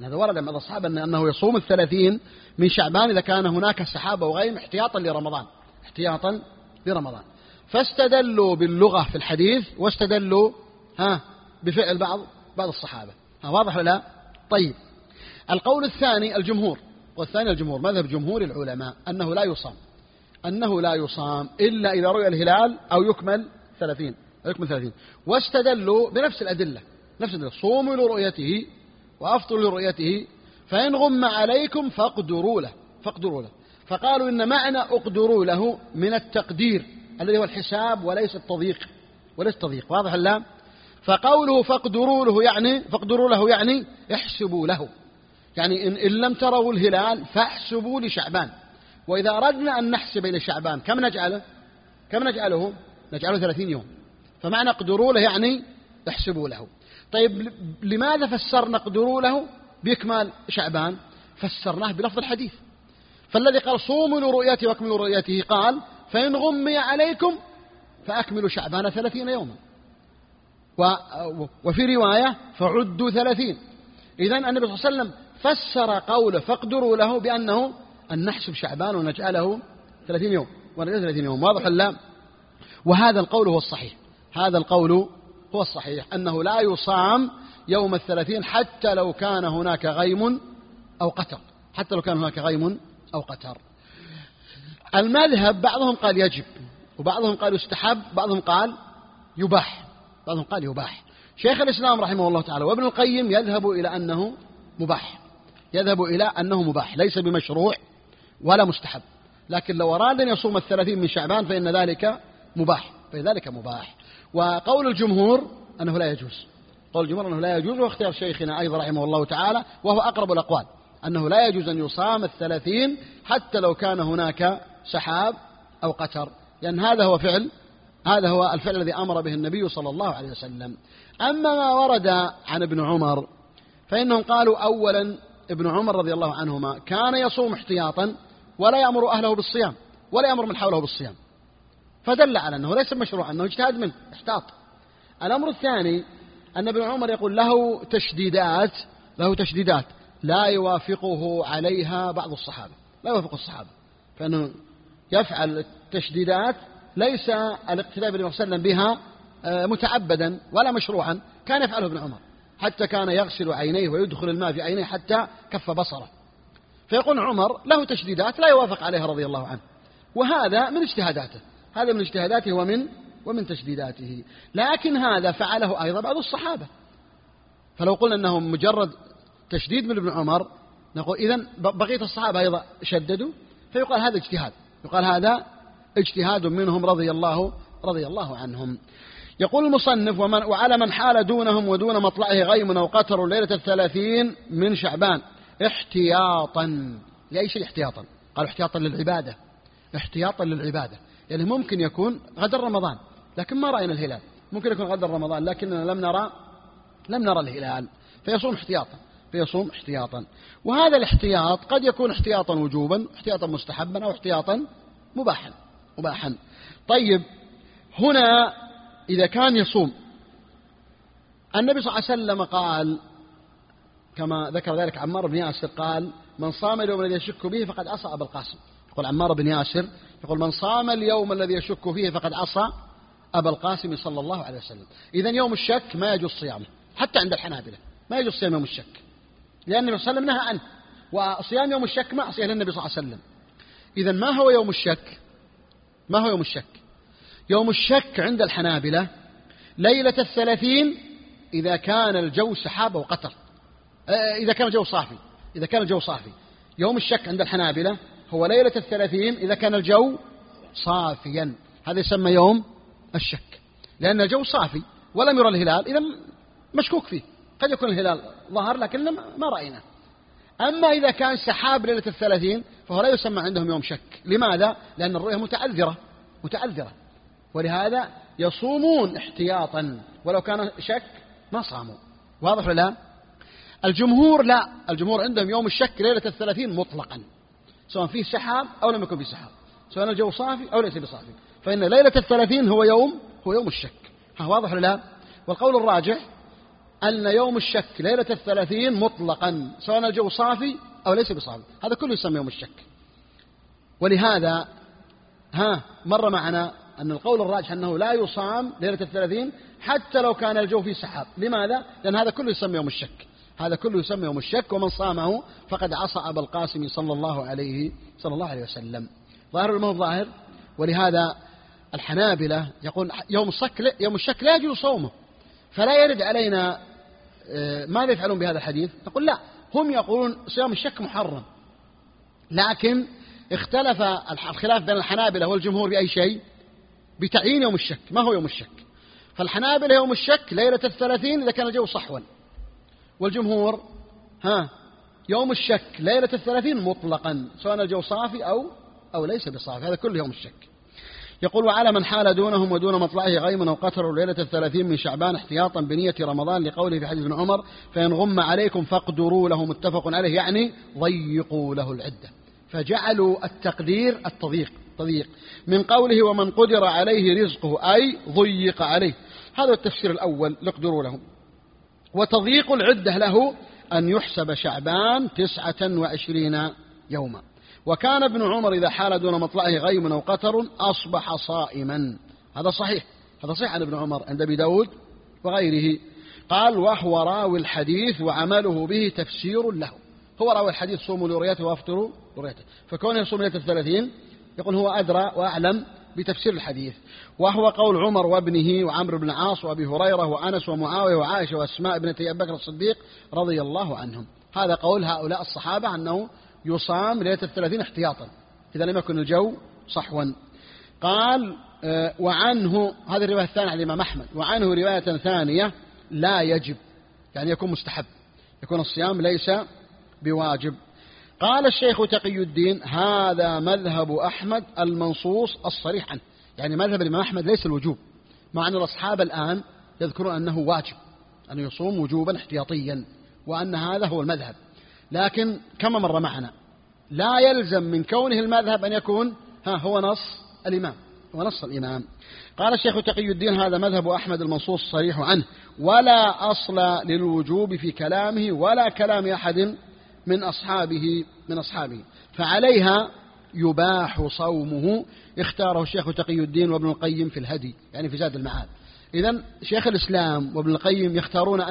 أنه يصوم 30 من شعبان إذا كان هناك سحاب أو غيم احتياطا لرمضان. فاستدلوا باللغة في الحديث، واستدلوا بفعل بعض الصحابة. واضح ولا لا؟ طيب، القول الثاني الجمهور، مذهب جمهور العلماء أنه لا يصام إلا إذا رؤي الهلال أو يكمل 30. واستدلوا بنفس الأدلة، صوموا لرؤيته وأفطروا لرؤيته، فإن غم عليكم فاقدروا له. فقالوا إن معنى اقدروا له من التقدير الذي هو الحساب وليس التضييق. واضح لا؟ فقوله فاقدروا له يعني احسبوا له، يعني إن لم تروا الهلال فاحسبوا لشعبان. وإذا أردنا أن نحسب إلى شعبان كم نجعله 30 يوم، فمعنى اقدروا له يعني احسبوا له. طيب لماذا فسرنا اقدروا له بإكمال شعبان؟ فسرناه بلفظ الحديث. فالذي قال صوموا لرؤيته واكملوا رؤيته قال فإن غمي عليكم فأكملوا شعبان 30 يوما، وفي رواية فعدوا 30. إذن النبي صلى الله عليه وسلم فسر قوله فاقدروا له بأنه أن نحسب شعبان ونجعله 30 يوم. واضح لا؟ وهذا القول هو الصحيح، أنه لا يصام يوم 30 حتى لو كان هناك غيم أو قتر. المذهب بعضهم قال يجب، وبعضهم قال يستحب، بعضهم قال يباح. شيخ الإسلام رحمه الله تعالى وابن القيم يذهب إلى أنه مباح، ليس بمشروع ولا مستحب، لكن لو أراد أن يصوم 30 من شعبان فإن ذلك مباح. وقول الجمهور أنه لا يجوز، واختيار شيخنا أيضا رحمه الله تعالى وهو أقرب الأقوال، أنه لا يجوز أن يصام 30 حتى لو كان هناك سحاب أو قتر، لأن هذا هو الفعل الذي أمر به النبي صلى الله عليه وسلم. أما ما ورد عن ابن عمر فإنهم قالوا أولا ابن عمر رضي الله عنهما كان يصوم احتياطا ولا يأمر أهله بالصيام ولا يأمر من حوله بالصيام، فدل على أنه ليس مشروعا، أنه اجتهاد منه احتاط. الأمر الثاني أن ابن عمر يقول له تشديدات لا يوافقه عليها بعض الصحابة، لا يوافق الصحابة، فإنه يفعل التشديدات ليس الاقتداء بالنبي صلى الله عليه وسلم بها متعبدا ولا مشروعا، كان يفعله ابن عمر حتى كان يغسل عينيه ويدخل الماء في عينيه حتى كف بصره. فيقول عمر له تشديدات لا يوافق عليها رضي الله عنه، وهذا من اجتهاداته، هذا من اجتهاداته ومن تشديداته. لكن هذا فعله أيضا بعض الصحابة، فلو قلنا أنه مجرد تشديد من ابن عمر نقول إذن بقية الصحابة أيضا شددوا، فيقال هذا اجتهاد، يقال هذا اجتهاد منهم رضي الله عنهم. يقول المصنف وعلى من حال دونهم ودون مطلعه غيم أو قتر ليلة 30 من شعبان احتياطا. لأي شيء احتياطا؟ قالوا احتياطا للعبادة، يعني ممكن يكون غدر رمضان لكن ما رأينا الهلال، ممكن يكون غدر رمضان لكننا لم نرى الهلال، فيصوم احتياطا. وهذا الاحتياط قد يكون احتياطا وجوبا، احتياطا مستحبا، أو احتياطا مباحا. طيب هنا إذا كان يصوم، النبي صلى الله عليه وسلم قال كما ذكر ذلك عمار بن ياسر قال من صام اليوم الذي يشك فيه فقد عصى أبا القاسم. يقول عمار بن ياسر يقول من صام اليوم الذي يشك فيه فقد عصى أبا القاسم صلى الله عليه وسلم. إذن يوم الشك ما يجوز صيامه، حتى عند الحنابلة ما يجوز صيام يوم الشك، لأن النبي صلى الله عليه وسلم نهى عنه، وصيام يوم الشك معصية للنبي صلى الله عليه وسلم. إذن ما هو يوم الشك؟ يوم الشك عند الحنابلة ليلة 30 إذا كان الجو سحاب وقطر، إذا كان الجو صافي. يوم الشك عند الحنابلة هو ليلة 30 إذا كان الجو صافيا، هذا يسمى يوم الشك، لأن الجو صافي ولم يرى الهلال، إذا مشكوك فيه، قد يكون الهلال ظهر لكن ما رأينا. أما إذا كان سحاب ليلة 30 فهو لا يسمى عندهم يوم شك. لماذا؟ لأن الرؤية متعذرة، ولهذا يصومون احتياطا، ولو كان شك ما صاموا. واضح ولا لا؟ الجمهور لا، الجمهور عندهم يوم الشك ليلة 30 مطلقا، سواء فيه سحاب أو لم يكن فيه سحاب، سواء الجو صافي أو ليس بصافي، فإن ليلة 30 هو يوم الشك. واضح ولا لا؟ والقول الراجح أن يوم الشك ليلة 30 مطلقا، سواء الجو صافي أو ليس بصافي، هذا كله يسمى يوم الشك. ولهذا مر معنا أن القول الراجح أنه لا يصام ليلة 30 حتى لو كان الجو فيه سحاب. لماذا؟ لأن هذا كله يسمى يوم الشك، ومن صامه فقد عصى أبا القاسم صلى الله عليه وسلم. ظاهر الموضوع ظاهر. ولهذا الحنابلة يقول يوم الشك لا يجوز صومه، فلا يرد علينا ماذا يفعلون بهذا الحديث؟ نقول لا، هم يقولون صيام الشك محرم، لكن اختلف الخلاف بين الحنابلة والجمهور بأي شيء؟ بتعيين يوم الشك. ما هو يوم الشك؟ فالحنابلة يوم الشك ليلة 30 إذا كان الجو صحوا، والجمهور يوم الشك ليلة 30 مطلقا، سواء الجو صافي أو ليس بصافي، هذا كله يوم الشك. يقول وعلى من حال دونهم ودون مطلعه غيم أو قتر ليلة 30 من شعبان احتياطا بنية رمضان، لقوله في حديث ابن عمر فإن غم عليكم فاقدروا له، متفق عليه، يعني ضيقوا له العدة، فجعلوا التقدير التضييق من قوله ومن قدر عليه رزقه أي ضيق عليه. هذا التفسير الأول لقدروا له. وتضييق العدة له أن يحسب شعبان 29 يوما. وكان ابن عمر إذا حال دون مطلعه غيم أو قتر أصبح صائما. هذا صحيح عن ابن عمر عند أبي داود وغيره. قال وهو راوي الحديث وعمله به تفسير له. هو راوي الحديث صوموا لرؤيته وافطروا لرؤيته، فكونه يصوم ليلة 30 يقول هو أدرى وأعلم بتفسير الحديث. وهو قول عمر وابنه وعمرو بن العاص وأبي هريرة وأنس ومعاوية وعائشة وأسماء بنتي أبي بكر الصديق رضي الله عنهم. هذا قول هؤلاء الصحابة أنه يصام ليلة 30 احتياطا إذا لم يكن الجو صحوا. قال وعنه، هذه الرواية الثانية عن الإمام أحمد، وعنه رواية ثانية لا يجب، يعني يكون مستحب، يكون الصيام ليس بواجب. قال الشيخ تقي الدين: هذا مذهب أحمد المنصوص الصريح عنه. يعني مذهب الإمام أحمد ليس الوجوب، مع أن الأصحاب الآن يذكرون أنه واجب أن يصوم وجوبا احتياطيا، وأن هذا هو المذهب. لكن كما مر معنا لا يلزم من كونه المذهب أن يكون هو نص الإمام ونص الإمام. قال الشيخ تقي الدين: هذا مذهب أحمد المنصوص الصريح عنه، ولا أصل للوجوب في كلامه ولا كلام أحد من أصحابه فعليها يباح صومه. اختاره الشيخ تقي الدين وابن القيم في الهدي، يعني في زاد المعاد. إذن شيخ الإسلام وابن القيم يختارون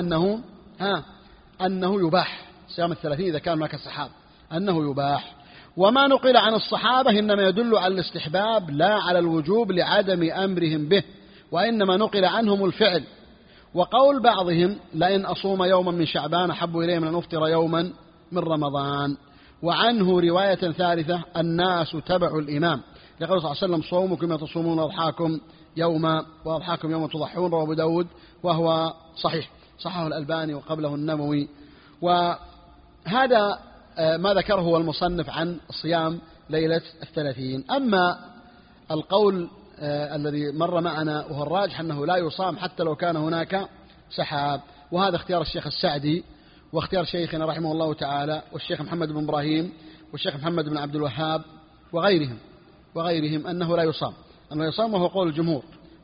أنه يباح صيام 30 إذا كان هناك الصحابة، أنه يباح. وما نقل عن الصحابة إنما يدل على الاستحباب لا على الوجوب لعدم أمرهم به، وإنما نقل عنهم الفعل. وقول بعضهم: لئن أصوم يوما من شعبان أحب إلي من أن أفطر يوما من رمضان. وعنه رواية ثالثة: الناس تبع الإمام، لقول صلى الله عليه وسلم: صومكم يوم تصومون وأضحاكم يوم تضحون، رواه أبو داود وهو صحيح، صححه الألباني وقبله النووي. وهذا ما ذكره هو المصنف عن صيام ليلة 30. أما القول الذي مر معنا وهو الراجح أنه لا يصام حتى لو كان هناك سحاب، وهذا اختيار الشيخ السعدي واختيار شيخنا رحمه الله تعالى والشيخ محمد بن إبراهيم والشيخ محمد بن عبد الوهاب وغيرهم أنه لا يصام، وهو قول الجمهور،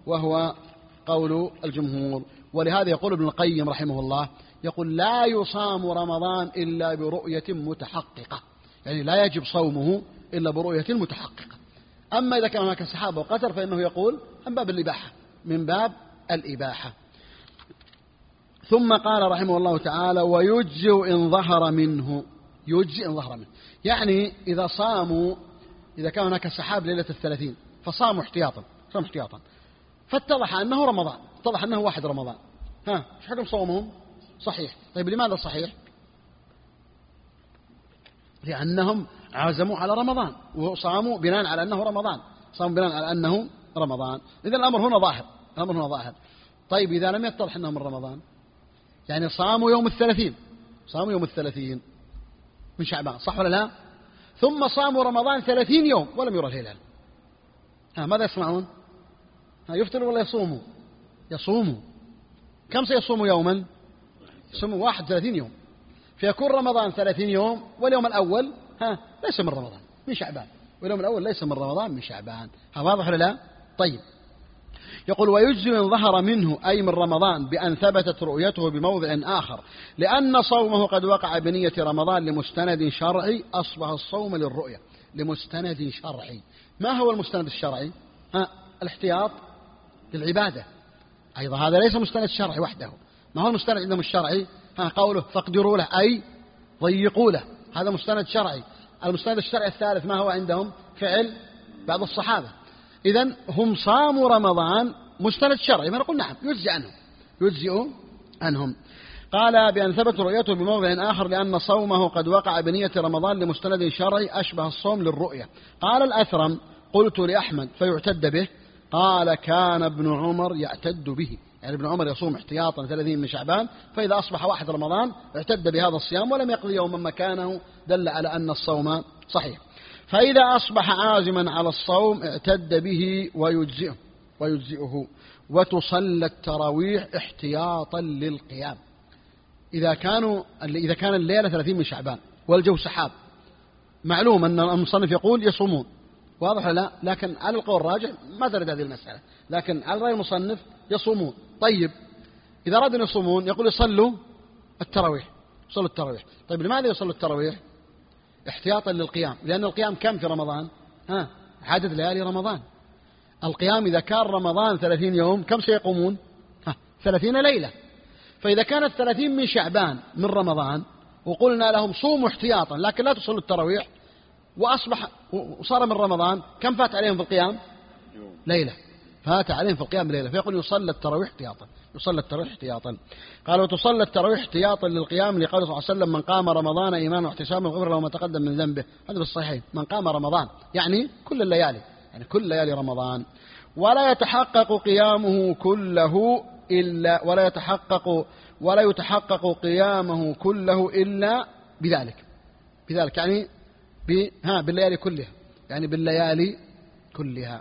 ولهذا يقول ابن القيم رحمه الله: يقول لا يصام رمضان إلا برؤية متحققة، يعني لا يجب صومه إلا برؤية متحققة. أما إذا كان هناك سحابة وقتر فإنه يقول من باب الإباحة. ثم قال رحمه الله تعالى: ويجزئ إن ظهر منه. يعني إذا كان هناك سحاب ليلة 30 فصاموا احتياطا، فاتضح أنه رمضان، اتضح أنه 1 رمضان، ايش حكم صومهم؟ صحيح. طيب لماذا صحيح؟ لأنهم عزموا على رمضان وصاموا بناء على أنه رمضان، إذا الأمر هنا ظاهر. طيب إذا لم يتضح أنه من رمضان، يعني صاموا يوم 30 من شعبان، صح ولا لا؟ ثم صاموا رمضان 30 يوم ولم يرى الهلال، ماذا يصنعون؟ يفطروا ولا يصوموا؟ كم سيصوموا يوما؟ يصوموا 31 يوم، فيكون رمضان 30 يوم، واليوم الأول ليس من رمضان من شعبان، واضح ولا لا؟ طيب، يقول: ويجزي إن ظهر منه أي من رمضان بأن ثبتت رؤيته بموضع آخر، لأن صومه قد وقع بنية رمضان لمستند شرعي أصبح الصوم للرؤية. لمستند شرعي، ما هو المستند الشرعي؟ الاحتياط للعبادة، أيضا هذا ليس مستند شرعي وحده. ما هو المستند عندهم الشرعي؟ قوله: فاقدروا له أي ضيقوا له، هذا مستند شرعي. المستند الشرعي الثالث ما هو عندهم؟ فعل بعض الصحابة. إذن هم صاموا رمضان مستند شرعي، فنقول نعم يجزئ عنهم. قال: بأن ثبت رؤيته بموضع آخر لأن صومه قد وقع بنية رمضان لمستند شرعي أشبه الصوم للرؤية. قال الأثرم: قلت لأحمد: فيعتد به؟ قال: كان ابن عمر يعتد به، يعني ابن عمر يصوم احتياطا 30 من شعبان، فإذا أصبح 1 رمضان اعتد بهذا الصيام ولم يقضي يوما مكانه، دل على أن الصوم صحيح. فإذا أصبح عازما على الصوم اعتد به ويجزئه. وتصلى التراويح احتياطا للقيام. إذا كان الليلة 30 من شعبان والجو سحاب، معلوم أن المصنف يقول يصومون، واضح لا؟ لكن على القول الراجح ما ترد هذه المسألة، لكن على رأي المصنف يصومون. طيب إذا أرادوا يصومون يقول يصلوا التراويح. طيب لماذا يصلوا التراويح؟ احتياطا للقيام، لأن القيام كم في رمضان؟ عدد ليالي رمضان. القيام إذا كان رمضان 30 يوم كم سيقومون؟ 30 ليلة. فإذا كانت 30 من شعبان من رمضان وقلنا لهم صوموا احتياطا لكن لا تصلوا التراويح، وصار من رمضان، كم فات عليهم في القيام؟ ليلة. فيقول يصلى التراويح احتياطا. قال: وتصلى التراويح احتياطا للقيام لقول صلى الله عليه وسلم: من قام رمضان إيمانا واحتسابا غفر له ما تقدم من ذنبه. هذا في الصحيحين، من قام رمضان يعني كل الليالي، يعني كل ليالي رمضان. ولا يتحقق قيامه كله إلا بذلك، يعني بالليالي كلها، يعني بالليالي كلها.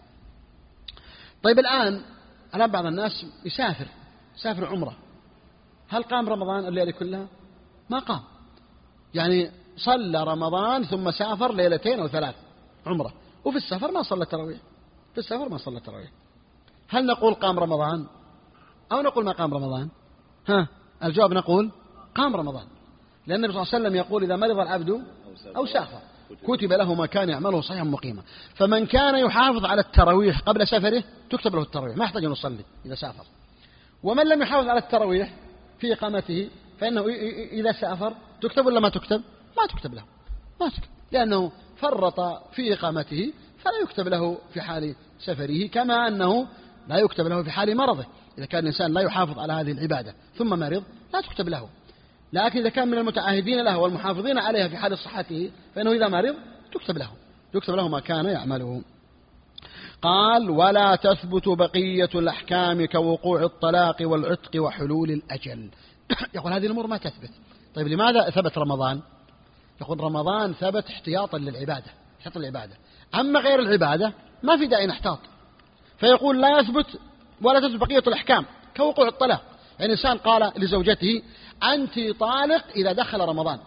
طيب الآن بعض الناس يسافر عمره، هل قام رمضان الليالي كلها؟ ما قام، يعني صلى رمضان ثم سافر ليلتين أو 3 عمره، وفي السفر ما صلى التراويح. هل نقول قام رمضان أو نقول ما قام رمضان؟ الجواب نقول قام رمضان، لأن النبي صلى الله عليه وسلم يقول إذا مرض العبد أو سافر كتب له ما كان يعمله صحيحا مقيما. فمن كان يحافظ على التراويح قبل سفره تكتب له التراويح، ما يحتاج أن يصلي إذا سافر. ومن لم يحافظ على التراويح في إقامته فإنه إذا سافر تكتب ولا ما تكتب؟ ما تكتب له، لأنه فرط في إقامته، فلا يكتب له في حال سفره، كما أنه لا يكتب له في حال مرضه. إذا كان الإنسان لا يحافظ على هذه العبادة ثم مرض لا تكتب له، لكن إذا كان من المتعاهدين له والمحافظين عليها في حال صحته فإنه إذا مرض تكتب له ما كان يعمله. قال: ولا تثبت بقية الأحكام كوقوع الطلاق والعتق وحلول الأجل. يقول هذه الأمور ما تثبت. طيب لماذا ثبت رمضان؟ يقول رمضان ثبت احتياطا للعبادة، أما غير العبادة ما في داعي نحتاط. فيقول لا يثبت ولا تثبت بقية الأحكام كوقوع الطلاق، يعني إنسان قال لزوجته أنت طالق إذا دخل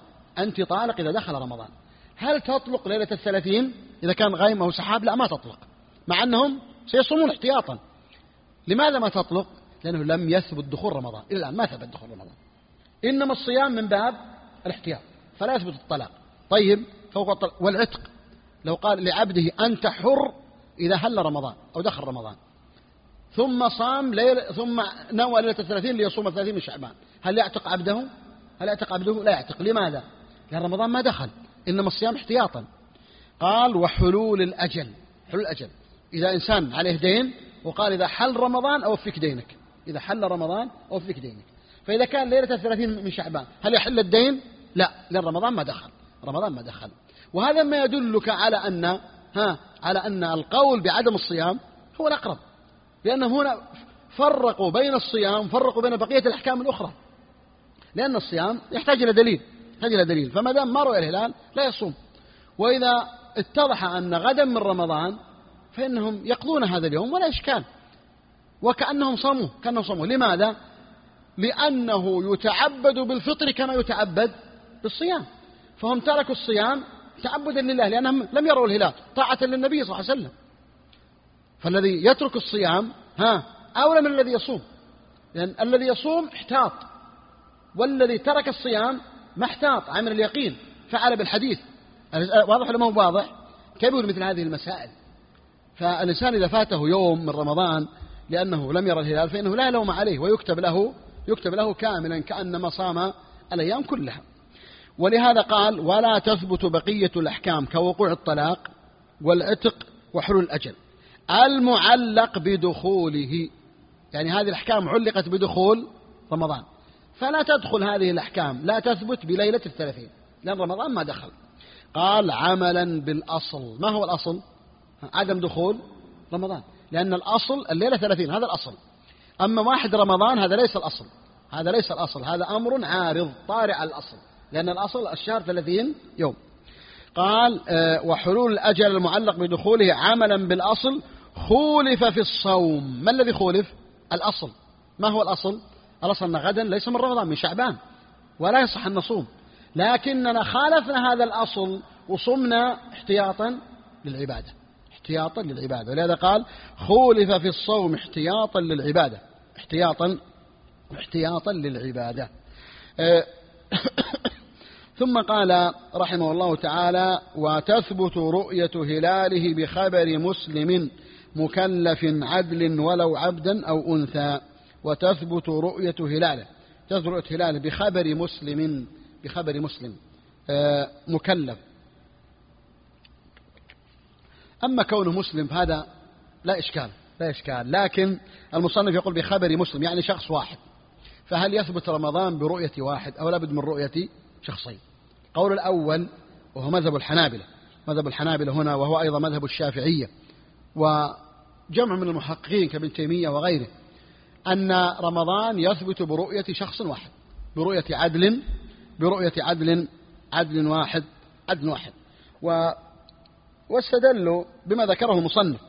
رمضان، هل تطلق ليلة 30 إذا كان غيم أو سحاب؟ لا، ما تطلق، مع أنهم سيصومون احتياطا. لماذا ما تطلق؟ لأنه لم يثبت دخول رمضان، إلى الآن ما ثبت دخول رمضان، إنما الصيام من باب الاحتياط، فلا يثبت الطلاق. طيب فوق الطلاق والعتق، لو قال لعبده أنت حر إذا هل رمضان أو دخل رمضان ثم صام ثم نوى ليلة 30 ليصوم 30 من شعبان، هل يعتق عبده؟ لا يعتق. لماذا؟ لأن رمضان ما دخل، إنما الصيام احتياطا. قال: وحلول الأجل، إذا إنسان عليه دين وقال إذا حل رمضان أوفيك دينك، فإذا كان ليلة 30 من شعبان هل يحل الدين؟ لا، لأن رمضان ما دخل. وهذا ما يدلك على أن القول بعدم الصيام هو الأقرب، لأنه هنا فرقوا بين الصيام بين بقية الأحكام الأخرى، لأن الصيام يحتاج إلى دليل، فما دام ما رؤي الهلال لا يصوم. وإذا اتضح أن غدا من رمضان فإنهم يقضون هذا اليوم ولا إشكال، وكأنهم صاموا. لماذا؟ لأنه يتعبد بالفطر كما يتعبد بالصيام، فهم تركوا الصيام تعبدا لله لأنهم لم يروا الهلال طاعة للنبي صلى الله عليه وسلم. فالذي يترك الصيام أولى من الذي يصوم، لأن الذي يصوم احتاط، والذي ترك الصيام ما احتاط، عمل اليقين، فعل بالحديث. واضح ولا ما هو واضح؟ كبير مثل هذه المسائل. فالإنسان إذا فاته يوم من رمضان لأنه لم يرى الهلال فإنه لا لوم عليه، ويكتب له كاملا كأنما صام الأيام كلها. ولهذا قال: ولا تثبت بقية الأحكام كوقوع الطلاق والعتق وحلول الأجل المعلق بدخوله، يعني هذه الأحكام علقت بدخول رمضان، فلا تدخل هذه الأحكام، لا تثبت بليلة 30 لأن رمضان ما دخل. قال: عملا بالأصل. ما هو الأصل؟ عدم دخول رمضان، لأن الأصل الليلة 30، هذا الأصل. أما 1 رمضان هذا ليس الأصل، هذا أمر عارض طارئ على الأصل، لأن الأصل الشهر 30 يوم. قال: وحلول الأجل المعلق بدخوله عملا بالأصل خولف في الصوم. ما الذي خولف؟ الأصل. ما هو الأصل؟ الأصل أن غدا ليس من رمضان، من شعبان، ولا يصح أن نصوم، لكننا خالفنا هذا الأصل وصمنا احتياطا للعبادة. ولهذا قال: خولف في الصوم احتياطا للعبادة. ثم قال رحمه الله تعالى: وتثبت رؤية هلاله بخبر مسلم مكلف عدل ولو عبدا أو أنثى. وتثبت رؤية هلاله بخبر مسلم مكلف. أما كونه مسلم فهذا لا إشكال، لكن المصنف يقول بخبر مسلم، يعني شخص واحد. فهل يثبت رمضان برؤية واحد أو لابد من رؤية شخصين؟ قول الأول وهو مذهب الحنابلة هنا، وهو أيضا مذهب الشافعية وجمع من المحققين كابن تيمية وغيره، أن رمضان يثبت برؤية شخص واحد، برؤية عدل واحد. واستدلوا بما ذكره المصنف،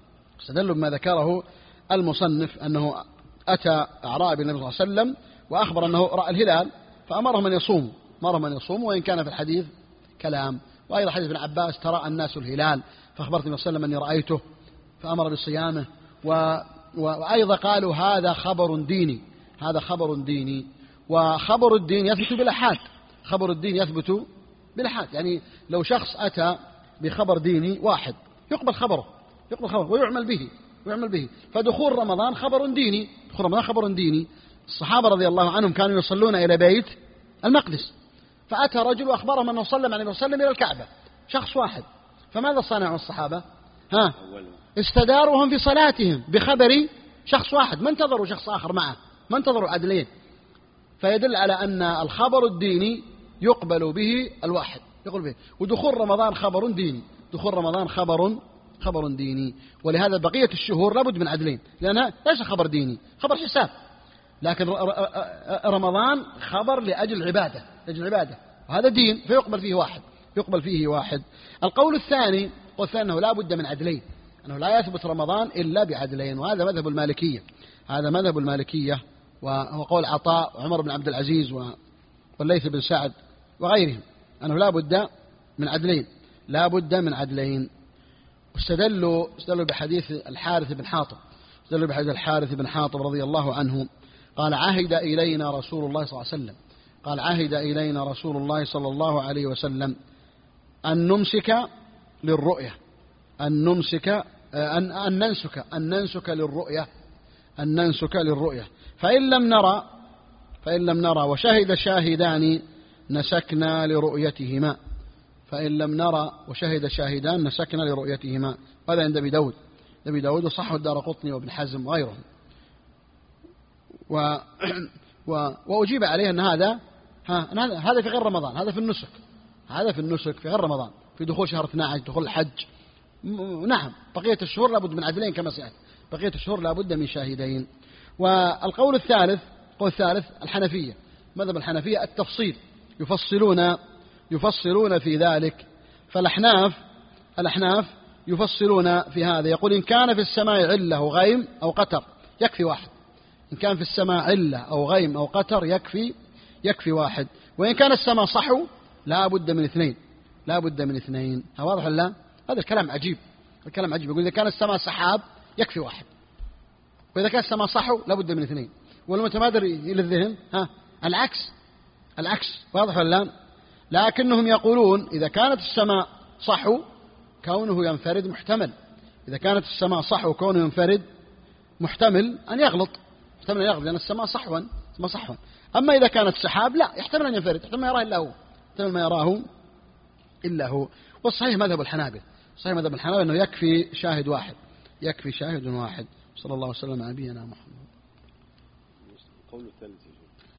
أنه أتى أعرابي النبي صلى الله عليه وسلم وأخبر أنه رأى الهلال فأمرهم أن يصوموا، وإن كان في الحديث كلام. وأيضا حديث ابن عباس ترى الناس الهلال فأخبرت النبي صلى الله عليه وسلم أني رأيته فأمر بصيامه. وأيضا قالوا هذا خبر ديني، وخبر الدين يثبت بالآحاد. يعني لو شخص أتى بخبر ديني واحد يقبل خبره ويعمل به. فدخول رمضان خبر ديني. الصحابة رضي الله عنهم كانوا يصلون إلى بيت المقدس، فأتى رجل وأخبرهم أنه صلى مع النبي وسلم إلى الكعبة، شخص واحد. فماذا صنعوا الصحابة؟ استداروهم في صلاتهم بخبر شخص واحد، ما انتظروا شخص آخر معه، ما انتظروا عدلين. فيدل على أن الخبر الديني يقبل به الواحد، ودخول رمضان خبر ديني. ولهذا بقية الشهور لابد من عدلين، لأنها ليس خبر ديني، خبر حساب. لكن رمضان خبر لأجل العبادة، وهذا دين فيقبل فيه واحد. القول الثاني أنه لا بد من عدلين، أنه لا يثبت رمضان إلا بعدلين، وهذا مذهب المالكية، وهو قول عطاء وعمر بن عبد العزيز والليث بن سعد وغيرهم، أنه لا بد من عدلين. واستدلوا بحديث الحارث بن حاطب رضي الله عنه قال عهد إلينا رسول الله صلى الله عليه وسلم أن ننسك للرؤية فإن لم نرى وشهد شاهدان نسكنا لرؤيتهما. هذا عند أبي داود وصحه الدارقطني وابن حزم وغيرهم. وأجيب عليه أن هذا في غير رمضان، هذا في النسك في غير رمضان، في دخول شهر 12، دخول الحج. نعم، بقية الشهور لابد من عدلين كما سيأتي، بقية الشهور لابد من شاهدين. والقول الثالث الحنفية، مذهب الحنفية التفصيل، يفصلون في ذلك. فالأحناف يفصلون في هذا، يقول إن كان في السماء علة أو غيم أو قتر يكفي واحد، إن كان في السماء علة أو غيم أو قتر يكفي واحد. وإن كان السماء صحو لا بد من اثنين. واضح ولا؟ هذا الكلام عجيب، يقول إذا كان السماء سحاب يكفي واحد، وإذا كان السماء صحو لا بد من اثنين. والمتبادر إلى الذهن العكس. واضح ولا؟ لكنهم يقولون إذا كانت السماء صحو كونه ينفرد محتمل، محتمل أن يغلط، لأن السماء صحوا. أما إذا كانت سحاب لا، يحتمل أن ينفرد، يحتمل ما يراه إلا هو. والصحيح مذهب الحنابلة، أنه يكفي شاهد واحد. صلى الله وسلم على نبينا محمد. القول الثالث